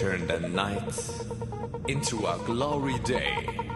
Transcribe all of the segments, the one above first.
Turn the night into a glory day.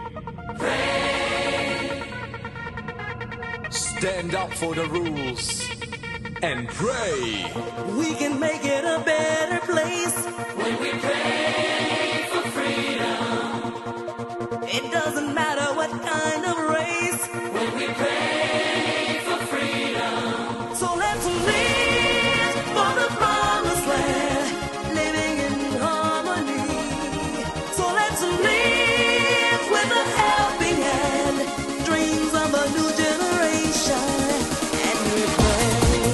Stand up for the rules and pray. We can make it a better place when we pray for freedom. It doesn't matter what kind of race when we pray for freedom. So let's live for the promised land, living in harmony. So let's live with a helping hand, dreams of a new generation, and we pray.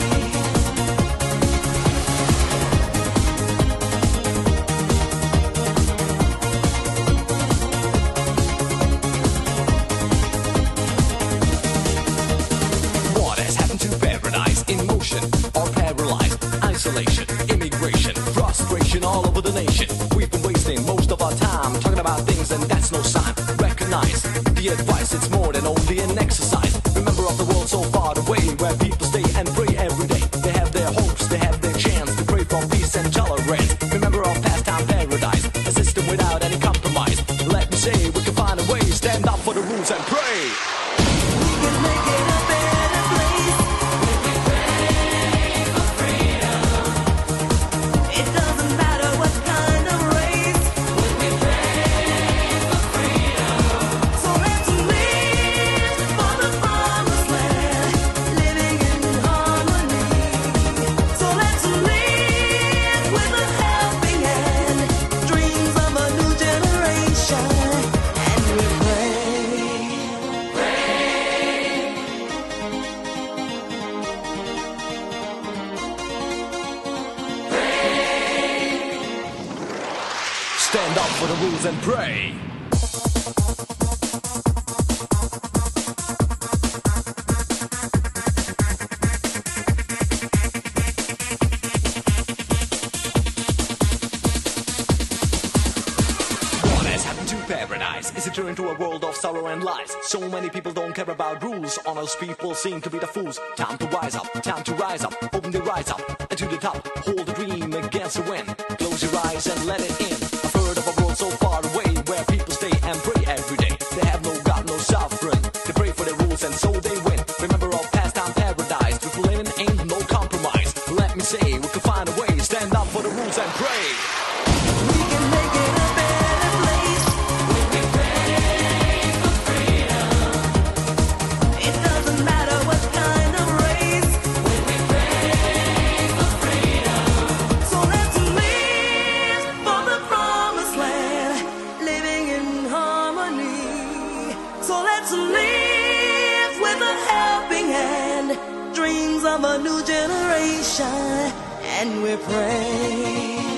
Or paralyzed, isolation, immigration, frustration all over the nation. We've been wasting most of our time talking about things, and that's no sign. Recognize the advice, it's more than only an exercise. Remember of the world so far away, where people stay and pray every day. They have their hopes, they have their chance to pray for peace and tolerance. Remember our pastime paradise, a system without any compromise. Let me say, we can find a way, stand up for the rules and pray. We can make it a better place. Stand up for the rules and pray. What has happened to paradise? Is it turned into a world of sorrow and lies? So many people don't care about rules. Honest people seem to be the fools. Time to rise up, time to rise up. Open the rise up and to the top. Hold the dream against the wind. Close your eyes and let it in. Of a world so far away, where people stay and pray every day. They have no God, no sovereign. They pray for the rules and so they win. Remember our pastime paradise. People living ain't no compromise. Let me say, we can find a way. Stand up for the rules and pray. We can make it a better place when we pray for freedom. It doesn't matter what kind of race when we pray for freedom. So let's live for the promised land, living in harmony. So let's live with a helping hand, dreams of a new generation, and we pray.